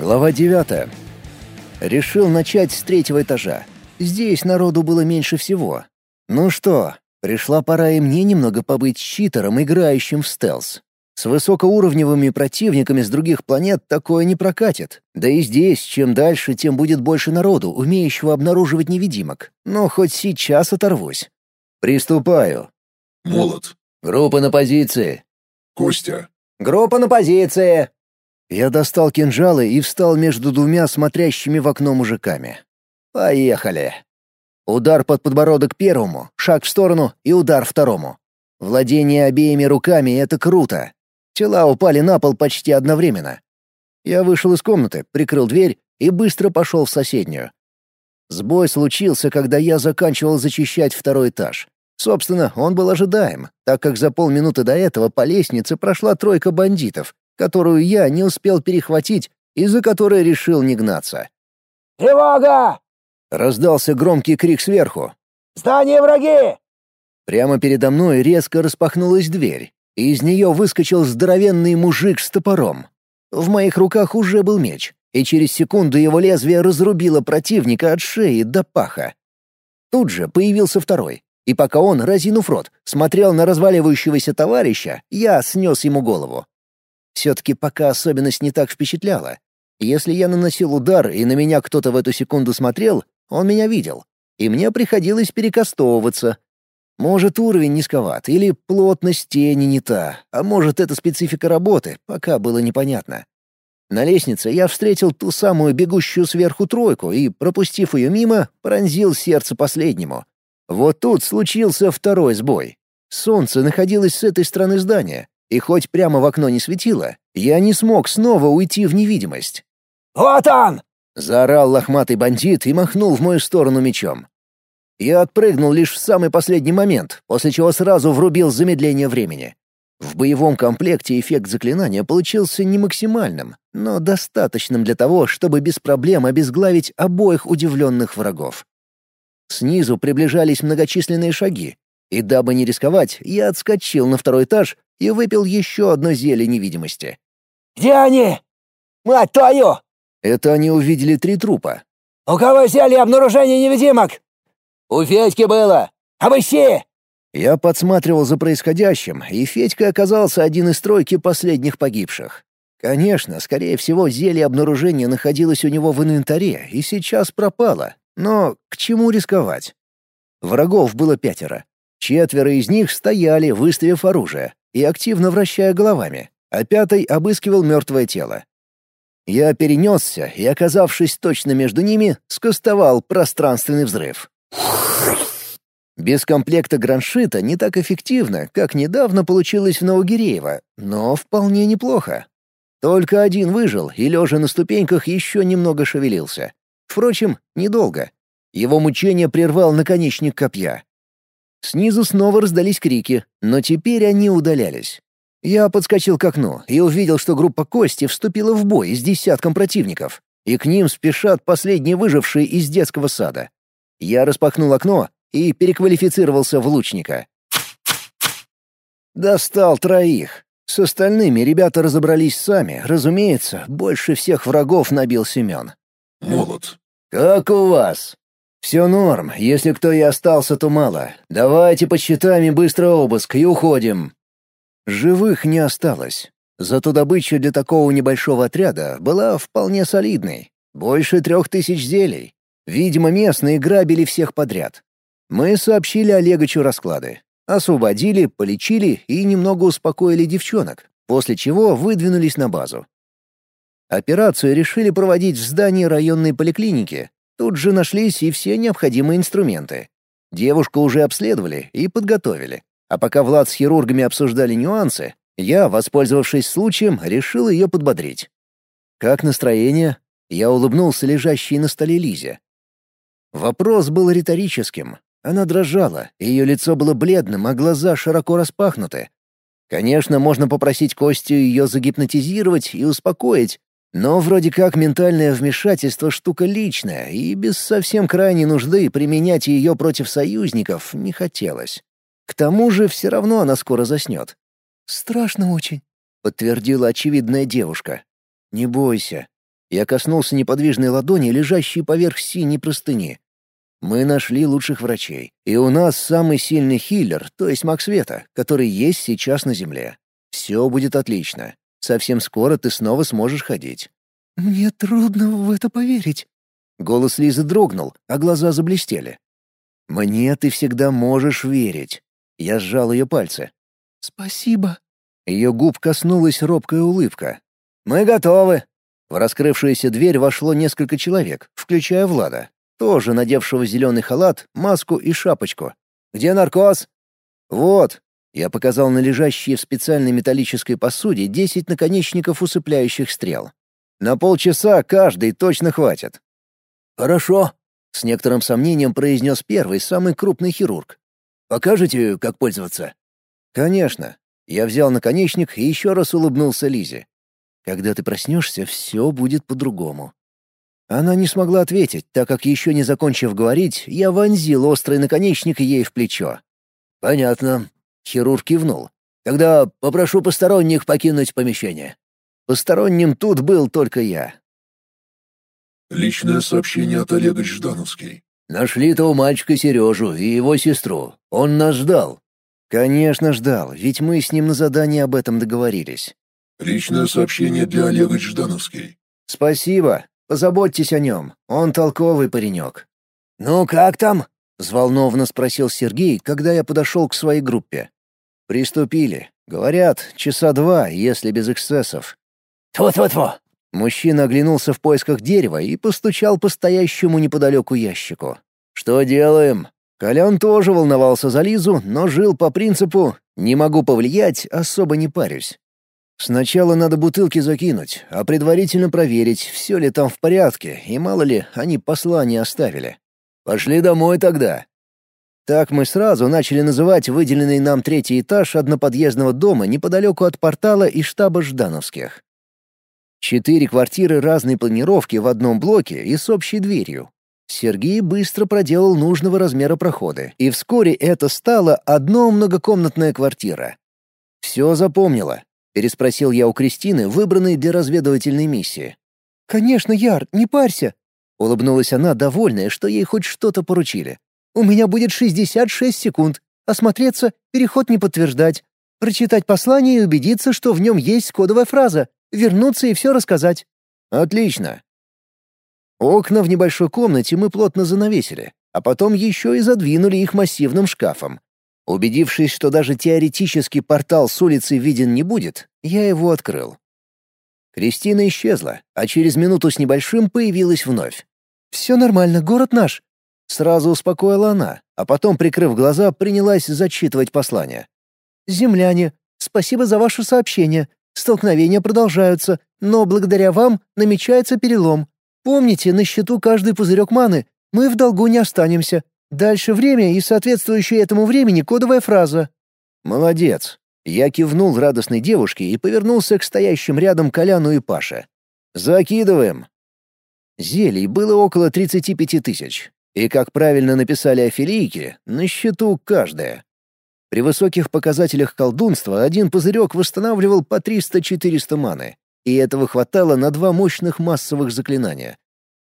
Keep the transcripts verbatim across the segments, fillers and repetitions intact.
Глава девятая. Решил начать с третьего этажа. Здесь народу было меньше всего. Ну что, пришла пора и мне немного побыть читером, играющим в стелс. С высокоуровневыми противниками с других планет такое не прокатит. Да и здесь, чем дальше, тем будет больше народу, умеющего обнаруживать невидимок. Но хоть сейчас оторвусь. Приступаю. Молот. Группа на позиции. Костя. Группа на позиции. Я достал кинжалы и встал между двумя смотрящими в окно мужиками. Поехали. Удар под подбородок первому, шаг в сторону и удар второму. Владение обеими руками — это круто. Тела упали на пол почти одновременно. Я вышел из комнаты, прикрыл дверь и быстро пошел в соседнюю. Сбой случился, когда я заканчивал зачищать второй этаж. Собственно, он был ожидаем, так как за полминуты до этого по лестнице прошла тройка бандитов, которую я не успел перехватить и за которой решил не гнаться. «Тревога!» — раздался громкий крик сверху. «Здание враги!» Прямо передо мной резко распахнулась дверь, и из нее выскочил здоровенный мужик с топором. В моих руках уже был меч, и через секунду его лезвие разрубило противника от шеи до паха. Тут же появился второй, и пока он, разинув рот, смотрел на разваливающегося товарища, я снес ему голову. Все-таки пока особенность не так впечатляла. Если я наносил удар, и на меня кто-то в эту секунду смотрел, он меня видел, и мне приходилось перекастовываться. Может, уровень низковат, или плотность тени не та, а может, это специфика работы, пока было непонятно. На лестнице я встретил ту самую бегущую сверху тройку и, пропустив ее мимо, пронзил сердце последнему. Вот тут случился второй сбой. Солнце находилось с этой стороны здания, и хоть прямо в окно не светило, я не смог снова уйти в невидимость. «Вот он!» — заорал лохматый бандит и махнул в мою сторону мечом. Я отпрыгнул лишь в самый последний момент, после чего сразу врубил замедление времени. В боевом комплекте эффект заклинания получился не максимальным, но достаточным для того, чтобы без проблем обезглавить обоих удивленных врагов. Снизу приближались многочисленные шаги, и дабы не рисковать, я отскочил на второй этаж и выпил еще одно зелье невидимости. «Где они? Мать твою!» Это они увидели три трупа. «У кого зелье обнаружения невидимок?» «У Федьки было! Обыщи!» Я подсматривал за происходящим, и Федька оказался один из тройки последних погибших. Конечно, скорее всего, зелье обнаружения находилось у него в инвентаре и сейчас пропало, но к чему рисковать? Врагов было пятеро. Четверо из них стояли, выставив оружие, и активно вращая головами, а пятый обыскивал мертвое тело. Я перенесся и, оказавшись точно между ними, скостовал пространственный взрыв. Без комплекта граншита не так эффективно, как недавно получилось в Новогиреево, но вполне неплохо. Только один выжил и, лежа на ступеньках, еще немного шевелился. Впрочем, недолго. Его мучение прервал наконечник копья. Снизу снова раздались крики, но теперь они удалялись. Я подскочил к окну и увидел, что группа Кости вступила в бой с десятком противников, и к ним спешат последние выжившие из детского сада. Я распахнул окно и переквалифицировался в лучника. Достал троих. С остальными ребята разобрались сами, разумеется, больше всех врагов набил Семен. Молот. «Как у вас?» «Все норм, если кто и остался, то мало. Давайте подсчитаем и быстро обыск, и уходим». Живых не осталось. Зато добыча для такого небольшого отряда была вполне солидной. Больше трех тысяч зелий. Видимо, местные грабили всех подряд. Мы сообщили Олегычу расклады. Освободили, полечили и немного успокоили девчонок, после чего выдвинулись на базу. Операцию решили проводить в здании районной поликлиники. Тут же нашлись и все необходимые инструменты. Девушку уже обследовали и подготовили. А пока Влад с хирургами обсуждали нюансы, я, воспользовавшись случаем, решил ее подбодрить. «Как настроение?» Я улыбнулся лежащей на столе Лизе. Вопрос был риторическим. Она дрожала, ее лицо было бледным, а глаза широко распахнуты. Конечно, можно попросить Костю ее загипнотизировать и успокоить, но вроде как ментальное вмешательство — штука личная, и без совсем крайней нужды применять ее против союзников не хотелось. К тому же все равно она скоро заснет. «Страшно очень», — подтвердила очевидная девушка. «Не бойся». Я коснулся неподвижной ладони, лежащей поверх синей простыни. Мы нашли лучших врачей, и у нас самый сильный хиллер, то есть маг света, который есть сейчас на Земле. Все будет отлично. Совсем скоро ты снова сможешь ходить». «Мне трудно в это поверить». Голос Лизы дрогнул, а глаза заблестели. «Мне ты всегда можешь верить». Я сжал ее пальцы. «Спасибо». Ее губ коснулась робкая улыбка. «Мы готовы». В раскрывшуюся дверь вошло несколько человек, включая Влада, тоже надевшего зеленый халат, маску и шапочку. «Где наркоз?» «Вот». Я показал на лежащие в специальной металлической посуде десять наконечников усыпляющих стрел. «На полчаса каждый точно хватит». «Хорошо», — с некоторым сомнением произнес первый, самый крупный хирург. «Покажете, как пользоваться?» «Конечно». Я взял наконечник и еще раз улыбнулся Лизе. «Когда ты проснешься, все будет по-другому». Она не смогла ответить, так как, еще не закончив говорить, я вонзил острый наконечник ей в плечо. «Понятно», — хирург кивнул. «Тогда попрошу посторонних покинуть помещение». Посторонним тут был только я. Личное сообщение от Олега Ждановский. «Нашли того мальчика Сережу и его сестру. Он нас ждал». «Конечно, ждал, ведь мы с ним на задании об этом договорились». Личное сообщение для Олега Ждановский. «Спасибо. Позаботьтесь о нем. Он толковый паренек». «Ну как там?» — взволнованно спросил Сергей, когда я подошел к своей группе. «Приступили. Говорят, часа два, если без эксцессов». «Тьфу-тьфу-тьфу!» Мужчина оглянулся в поисках дерева и постучал по стоящему неподалеку ящику. «Что делаем?» Колян тоже волновался за Лизу, но жил по принципу «не могу повлиять, особо не парюсь». Сначала надо бутылки закинуть, а предварительно проверить, все ли там в порядке, и мало ли они послание оставили. Пошли домой тогда. Так мы сразу начали называть выделенный нам третий этаж одноподъездного дома неподалеку от портала и штаба Ждановских. Четыре квартиры разной планировки в одном блоке и с общей дверью. Сергей быстро проделал нужного размера проходы, и вскоре это стала одно многокомнатная квартира. «Все запомнила?» — переспросил я у Кристины, выбранной для разведывательной миссии. «Конечно, Яр, не парься», — улыбнулась она, довольная, что ей хоть что-то поручили. «У меня будет шестьдесят шесть секунд. Осмотреться, переход не подтверждать. Прочитать послание и убедиться, что в нем есть кодовая фраза. Вернуться и все рассказать». «Отлично». Окна в небольшой комнате мы плотно занавесили, а потом еще и задвинули их массивным шкафом. Убедившись, что даже теоретически портал с улицы виден не будет, я его открыл. Кристина исчезла, а через минуту с небольшим появилась вновь. «Все нормально, город наш», — сразу успокоила она, а потом, прикрыв глаза, принялась зачитывать послание. «Земляне, спасибо за ваше сообщение. Столкновения продолжаются, но благодаря вам намечается перелом. Помните, на счету каждый пузырек маны. Мы в долгу не останемся. Дальше время и соответствующая этому времени кодовая фраза». «Молодец». Я кивнул радостной девушке и повернулся к стоящим рядом Коляну и Паше. «Закидываем». Зелий было около тридцати пяти тысяч. И, как правильно написали афилийки, на счету каждая. При высоких показателях колдунства один пузырек восстанавливал по триста-четыреста маны, и этого хватало на два мощных массовых заклинания.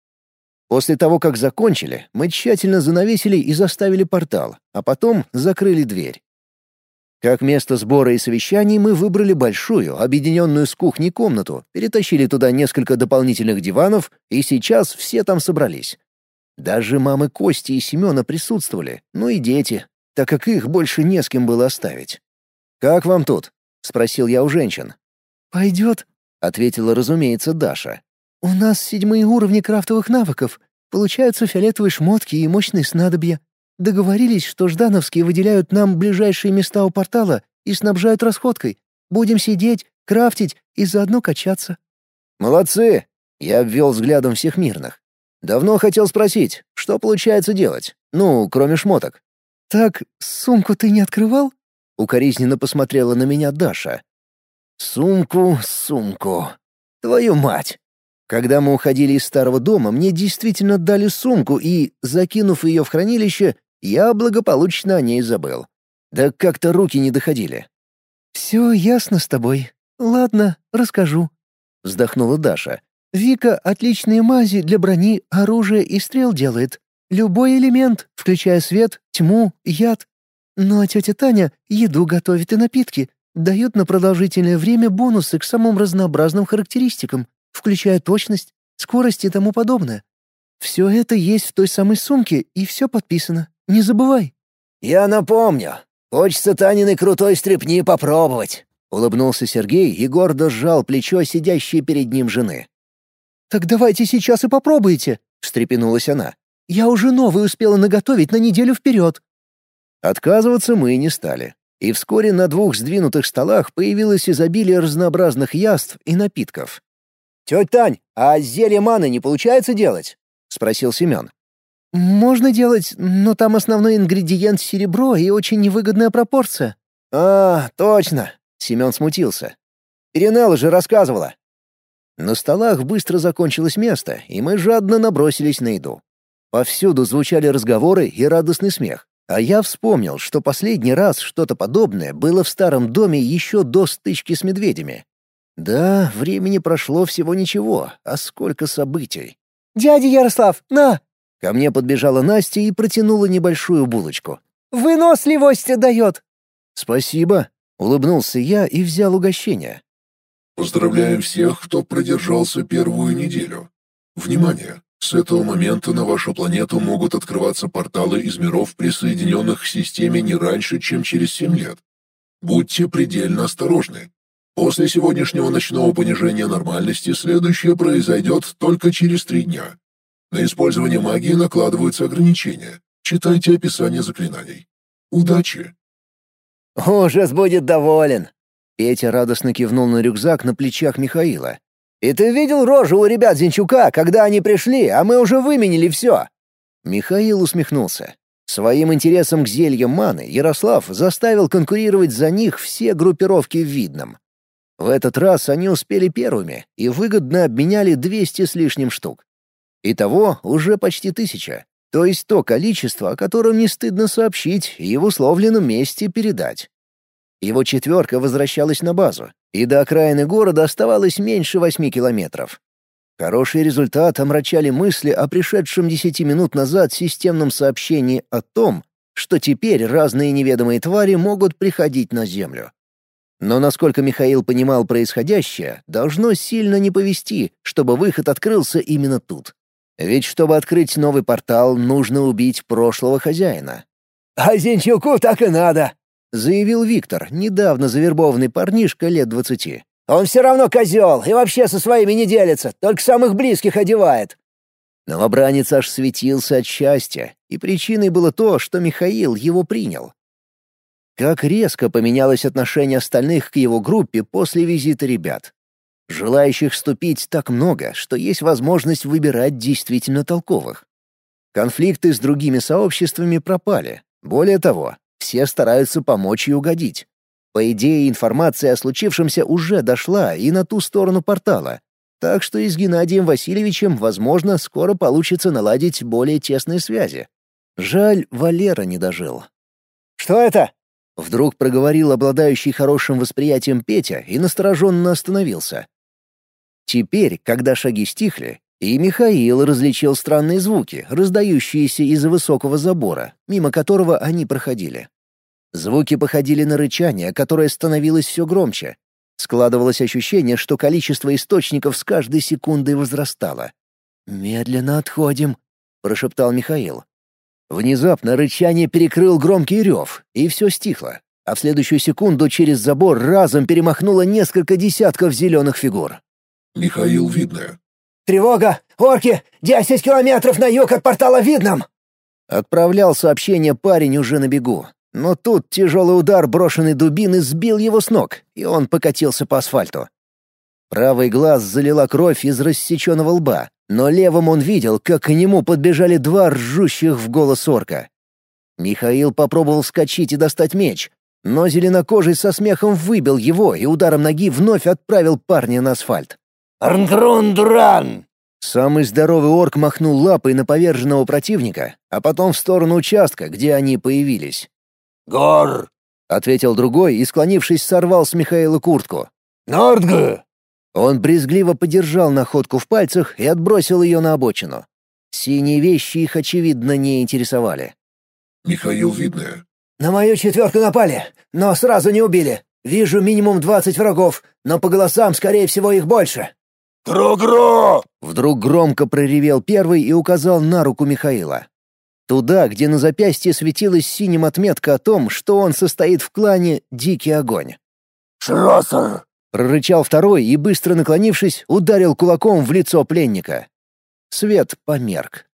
После того, как закончили, мы тщательно занавесили и заставили портал, а потом закрыли дверь. Как место сбора и совещаний мы выбрали большую, объединенную с кухней комнату, перетащили туда несколько дополнительных диванов, и сейчас все там собрались. Даже мамы Кости и Семена присутствовали, ну и дети, так как их больше не с кем было оставить. «Как вам тут?» — спросил я у женщин. «Пойдет», — ответила, разумеется, Даша. «У нас седьмые уровни крафтовых навыков. Получаются фиолетовые шмотки и мощные снадобья. Договорились, что ждановские выделяют нам ближайшие места у портала и снабжают расходкой. Будем сидеть, крафтить и заодно качаться». «Молодцы!» — я обвел взглядом всех мирных. «Давно хотел спросить, что получается делать? Ну, кроме шмоток». «Так, сумку ты не открывал?» — укоризненно посмотрела на меня Даша. «Сумку, сумку. Твою мать!» Когда мы уходили из старого дома, мне действительно дали сумку, и, закинув ее в хранилище, я благополучно о ней забыл. Да как-то руки не доходили. «Все ясно с тобой. Ладно, расскажу», — вздохнула Даша. Вика отличные мази для брони, оружия и стрел делает. Любой элемент, включая свет, тьму, яд. Ну а тетя Таня еду готовит и напитки. Дает на продолжительное время бонусы к самым разнообразным характеристикам, включая точность, скорость и тому подобное. Все это есть в той самой сумке, и все подписано. Не забывай». «Я напомню. Хочется Таниной крутой стряпни попробовать», — улыбнулся Сергей и гордо сжал плечо сидящей перед ним жены. «Так давайте сейчас и попробуйте», — встрепенулась она. «Я уже новый успела наготовить на неделю вперед». Отказываться мы не стали. И вскоре на двух сдвинутых столах появилось изобилие разнообразных яств и напитков. «Тетя Тань, а зелье маны не получается делать?» — спросил Семен. «Можно делать, но там основной ингредиент — серебро и очень невыгодная пропорция». «А, точно!» — Семен смутился. «Перинелла же рассказывала». На столах быстро закончилось место, и мы жадно набросились на еду. Повсюду звучали разговоры и радостный смех. А я вспомнил, что последний раз что-то подобное было в старом доме еще до стычки с медведями. Да, времени прошло всего ничего, а сколько событий. «Дядя Ярослав, на!» Ко мне подбежала Настя и протянула небольшую булочку. «Выносливость дает!» «Спасибо», — улыбнулся я и взял угощение. Поздравляем всех, кто продержался первую неделю. Внимание! С этого момента на вашу планету могут открываться порталы из миров, присоединенных к системе не раньше, чем через семь лет. Будьте предельно осторожны. После сегодняшнего ночного понижения нормальности следующее произойдет только через три дня. На использование магии накладываются ограничения. Читайте описание заклинаний. Удачи! «Ужас будет доволен!» Петя радостно кивнул на рюкзак на плечах Михаила. «И ты видел рожу у ребят Зинчука, когда они пришли, а мы уже выменили все?» Михаил усмехнулся. Своим интересом к зельям маны Ярослав заставил конкурировать за них все группировки в Видном. В этот раз они успели первыми и выгодно обменяли двести с лишним штук. Итого уже почти тысяча, то есть то количество, о котором не стыдно сообщить и в условленном месте передать. Его четверка возвращалась на базу, и до окраины города оставалось меньше восьми километров. Хороший результат омрачали мысли о пришедшем десяти минут назад системном сообщении о том, что теперь разные неведомые твари могут приходить на Землю. Но насколько Михаил понимал происходящее, должно сильно не повести, чтобы выход открылся именно тут. Ведь чтобы открыть новый портал, нужно убить прошлого хозяина. «А Зинчуку так и надо!» — заявил Виктор, недавно завербованный парнишка лет двадцати. «Он все равно козел и вообще со своими не делится, только самых близких одевает». Новобранец аж светился от счастья, и причиной было то, что Михаил его принял. Как резко поменялось отношение остальных к его группе после визита ребят. Желающих вступить так много, что есть возможность выбирать действительно толковых. Конфликты с другими сообществами пропали. Более того, все стараются помочь и угодить. По идее, информация о случившемся уже дошла и на ту сторону портала, так что и с Геннадием Васильевичем, возможно, скоро получится наладить более тесные связи. Жаль, Валера не дожил. «Что это?» — вдруг проговорил обладающий хорошим восприятием Петя и настороженно остановился. Теперь, когда шаги стихли, и Михаил различил странные звуки, раздающиеся из-за высокого забора, мимо которого они проходили. Звуки походили на рычание, которое становилось все громче. Складывалось ощущение, что количество источников с каждой секундой возрастало. «Медленно отходим», — прошептал Михаил. Внезапно рычание перекрыл громкий рев, и все стихло, а в следующую секунду через забор разом перемахнуло несколько десятков зеленых фигур. Михаил Видное. «Тревога! Орки! Десять километров на юг от портала Видном!» Отправлял сообщение парень уже на бегу. Но тут тяжелый удар брошенной дубины сбил его с ног, и он покатился по асфальту. Правый глаз залила кровь из рассеченного лба, но левым он видел, как к нему подбежали два ржущих в голос орка. Михаил попробовал вскочить и достать меч, но зеленокожий со смехом выбил его и ударом ноги вновь отправил парня на асфальт. «Арнгрун-дуран!» Самый здоровый орк махнул лапой на поверженного противника, а потом в сторону участка, где они появились. «Гор!» — ответил другой и, склонившись, сорвал с Михаила куртку. «Нордг!» Он брезгливо подержал находку в пальцах и отбросил ее на обочину. Синие вещи их, очевидно, не интересовали. Михаил Видное. «На мою четверку напали, но сразу не убили. Вижу минимум двадцать врагов, но по голосам, скорее всего, их больше». «Гро-гро!» Вдруг громко проревел первый и указал на руку Михаила. Туда, где на запястье светилась синим отметка о том, что он состоит в клане «Дикий огонь». «Шроссер!» — прорычал второй и, быстро наклонившись, ударил кулаком в лицо пленника. Свет померк.